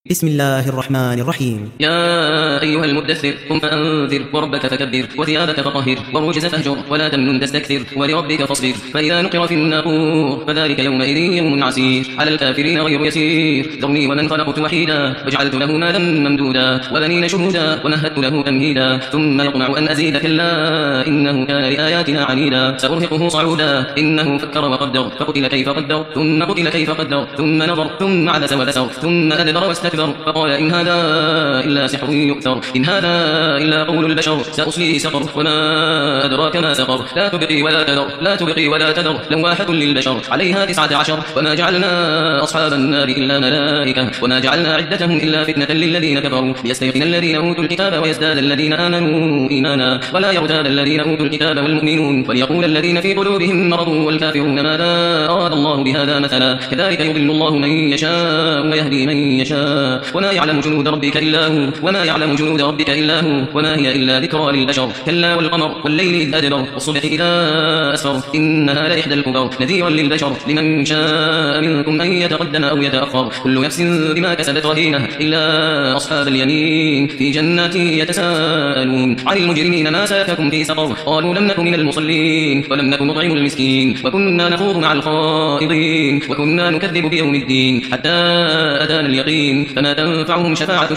بسم الله الرحمن الرحيم. يا أيها المدثر قم فأنذر وربك فكبر وثيابك فطهر والرجز فاهجر ولا تمنن تستكثر ولربك فاصبر فإذا نقر في الناقور فذلك يومئذ يوم عسير على الكافرين غير يسير ذرني ومن خلقت وحيدا وجعلت له مالا ممدودا وبنين شهودا ومهدت له تمهيدا ثم يطمع أن أزيد كلا إنه كان لآياتنا عنيدا سأرهقه صعودا إنه فكر وقدر فقتل كيف قدر ثم قتل كيف قدر ثم نظر ثم عبس وبسر ثم أدبر واستكبر فقال إن هذا إلا سحر يؤثر إن هذا إلا قول البشر سأصليه سقر وما أدراك ما سقر لا تبقي ولا تذر لواحة للبشر عليها 19 وما جعلنا أصحاب النار إلا ملائكة وما جعلنا عدتهم إلا فتنة للذين كفروا ليستيقن الذين أوتوا الكتاب ويزداد الذين آمنوا إيمانا ولا يرتاب الذين أوتوا الكتاب والمؤمنون وليقول الذين في قلوبهم مرض والكافرون ماذا أراد الله بهذا مثلا كذلك يضل الله من يشاء ويهدي من يشاء وما يعلم جنود ربك إلا هو وما هي إلا ذكرى للبشر كلا والقمر والليل إذ أدبر والصبح إذا أسفر إنها لإحدى الكبر نذيرا للبشر لمن شاء منكم أن يتقدم أو يتأخر كل نفس بما كسبت رهينة إلا أصحاب اليمين في جنات يتساءلون عن المجرمين ما سلككم في سقر قالوا لم نكن من المصلين ولم نكن نطعم المسكين وكنا نخوض مع الخائضين وكنا نكذب بيوم الدين حتى أتانا اليقين فما تنفعهم شفاعة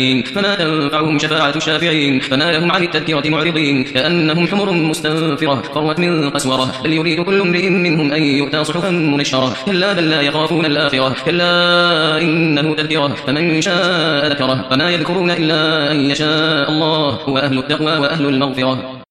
الشافعين فما لهم عن التذكرة معرضين كأنهم حمر مستنفرة فرت من قسورة بل يريد كل امرئ منهم أن يؤتى صحفا منشرة كلا بل لا يخافون الآخرة كلا إنه تذكرة فمن شاء ذكره فما يذكرون إلا أن يشاء الله هو أهل التقوى وأهل المغفرة.